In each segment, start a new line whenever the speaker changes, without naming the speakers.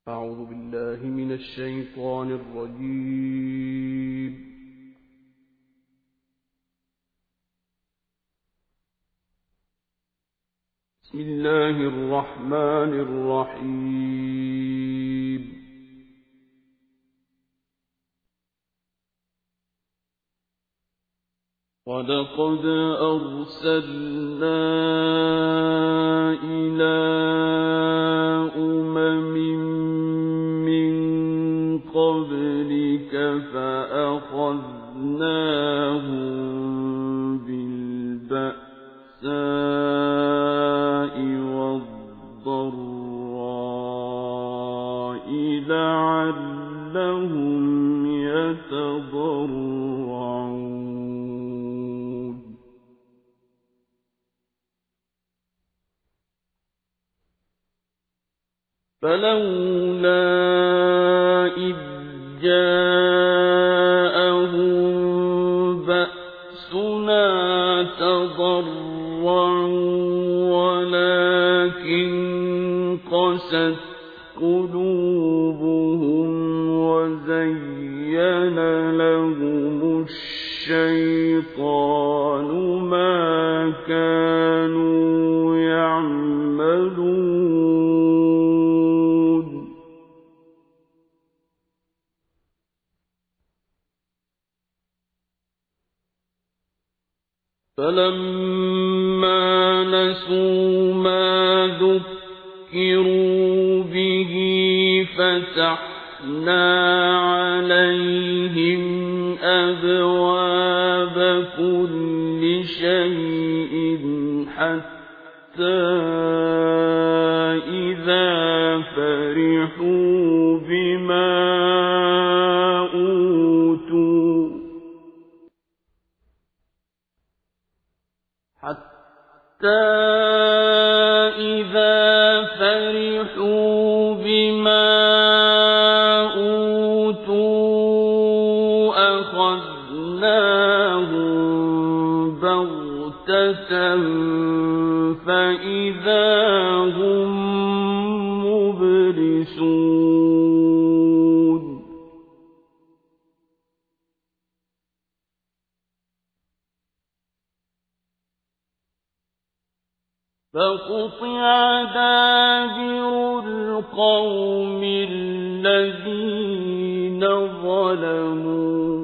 أعوذ بالله من الشيطان الرجيم. بسم الله الرحمن الرحيم. ولقد أرسلنا إلى أمم من قبلك فأخذناهم بالبأساء والضراء لعلهم يتضرعون. فلولا إذ جاءهم بأسنا تضرعوا ولكن قست قلوبهم وزين لهم الشيطان ما كانوا يعملون. فلما نسوا ما ذكروا به فتحنا عليهم أبواب كل شيء حتى إذا فرحوا بما أوتوا أخذناهم بغتة فإذا هم مبلسون. فقطع دابر القوم الذين ظلموا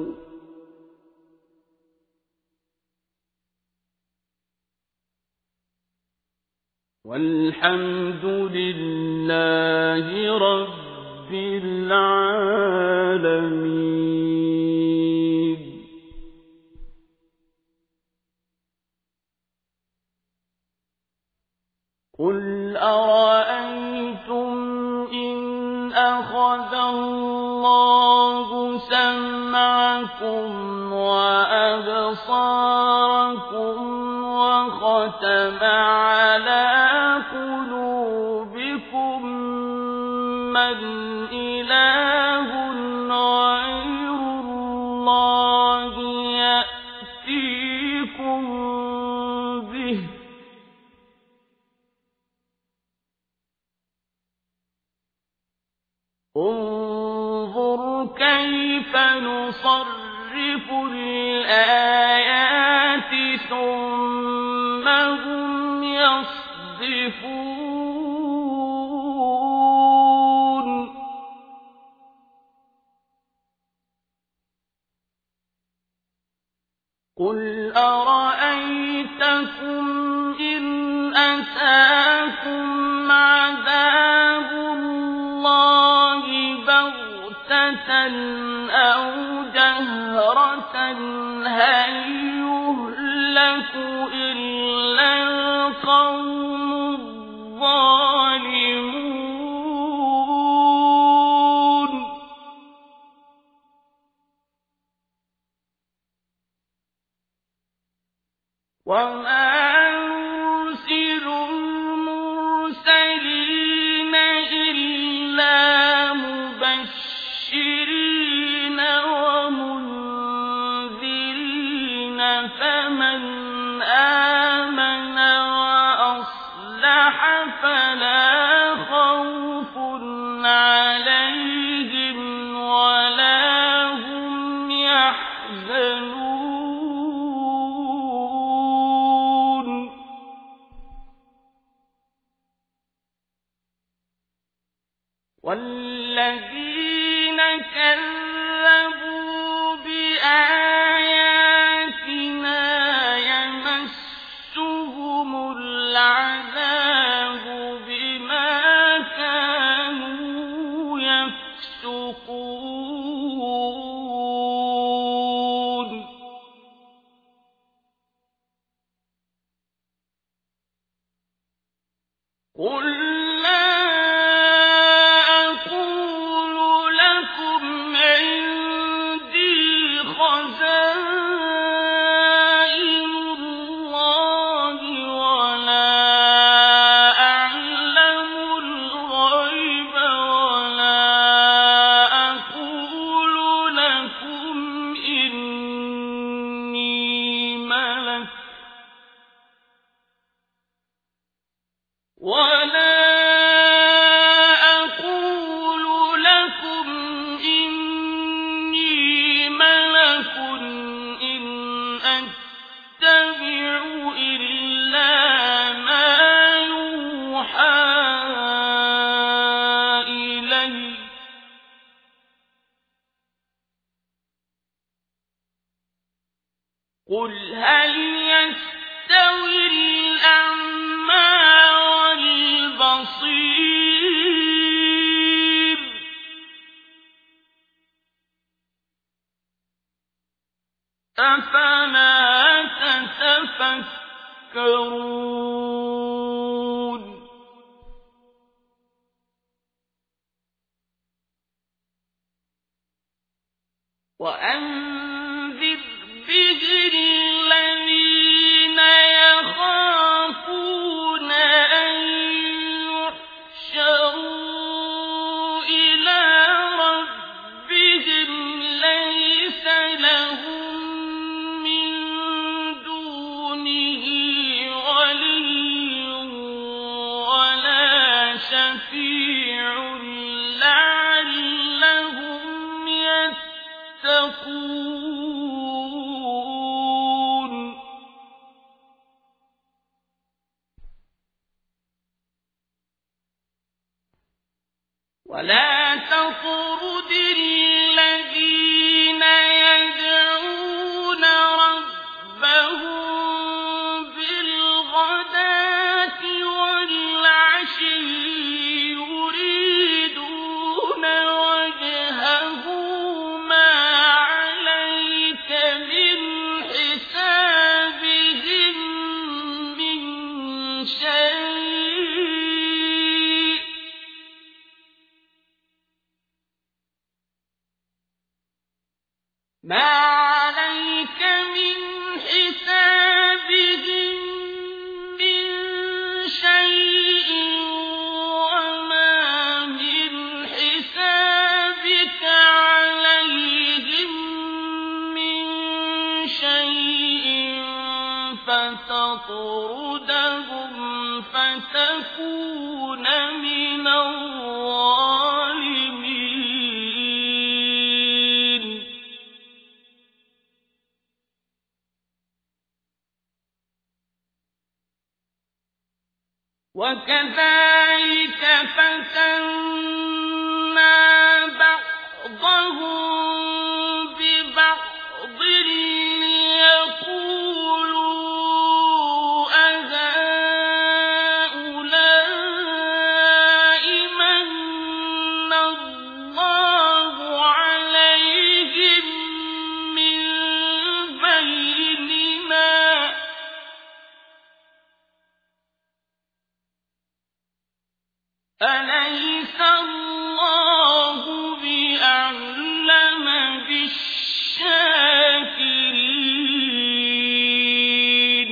والحمد لله رب العالمين. قل أرأيتم إن أخذ الله سمعكم وأبصاركم وختم على قلوبكم من إله غير الله يأتيكم به انظر كيف نصرف الآيات ثم هم يصدفون. قل أرأيتكم إن أتاكم عذاب الله بغتة أو جهرة هل يهلك إلا القوم الظالمون. وما نرسل المرسلين إلا مبشرين ومنذرين فمن آمن وأصلح فلا خوف عليهم والذين كذبوا بآياتنا يمسهم العذاب بما كانوا يفسقون قل قل هل يستوي الأعمى والبصير أفلا تتفكرون وأنذر به الذين يخافون أن يحشروا إلى ربهم ليس لهم من دونه ولي ولا شفيع لعلهم يتقون ولا تطرد الذين يدعون ربهم بالغداة والعشي يريدون وجهه ما عليك من حسابهم من شيء ما عليك من حسابهم من شيء وما من حسابك عليهم من شيء فتطردهم فتكون من الظالمين وكذلك فتنا بعضهم ببعض ليقولوا أهؤلاء من الله عليهم من بيننا أليس الله بأعلم بالشاكرين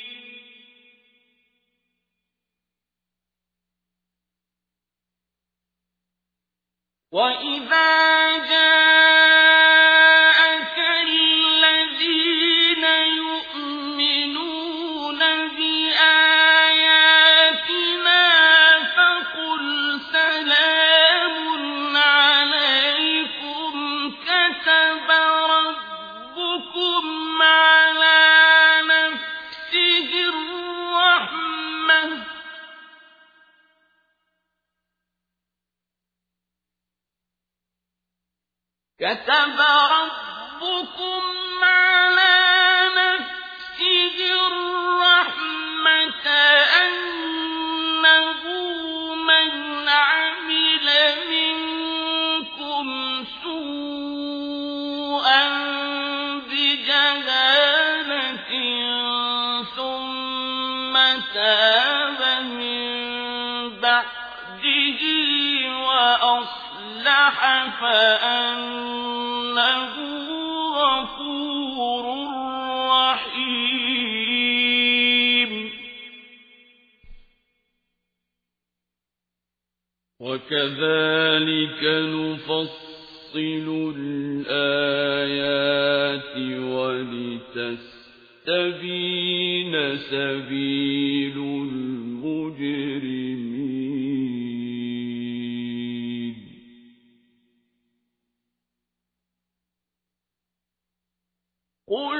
وإذا جاءك الذين يؤمنون بآياتنا فقل سلام عليكم كتب ربكم على نفسه الرحمة كتب ربكم على نفسه الرحمة أنه من عمل منكم سوءا بجهالة ثم تاب من بعده وأصلح فأنه غفور رحيم وكذلك نفصل الآيات ولتستبين سبيل المجرمين قل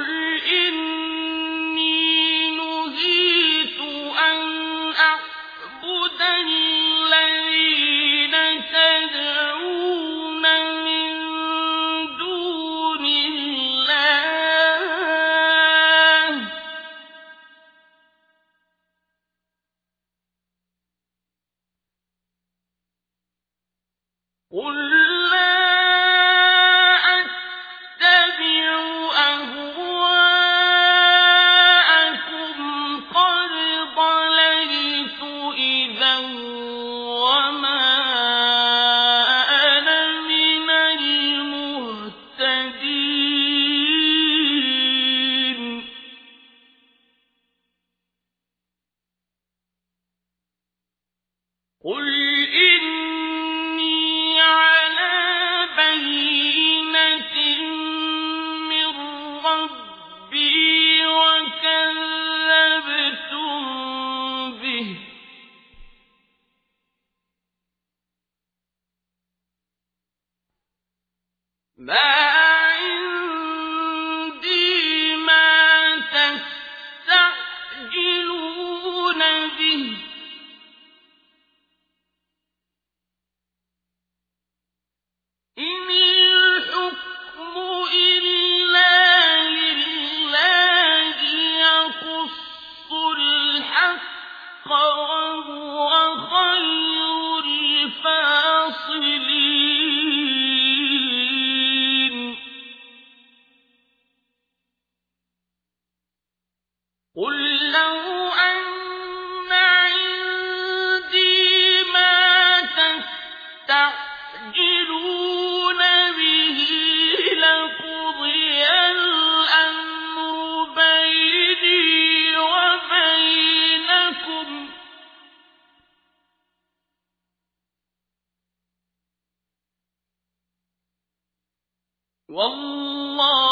إني نهيت أن أعبد الذين تدعون من دون الله قل لا أتبع أهواءكم قد ضللت إذا وما أنا من المهتدين قل إني على بينة من ربي وكذبتم به ما عندي ما تستعجلون به إن الحكم إلا لله يقص الحق وهو خير الفاصلين قل لو أن عندي ما تستعجلون به لقضي الأمر بيني وبينكم والله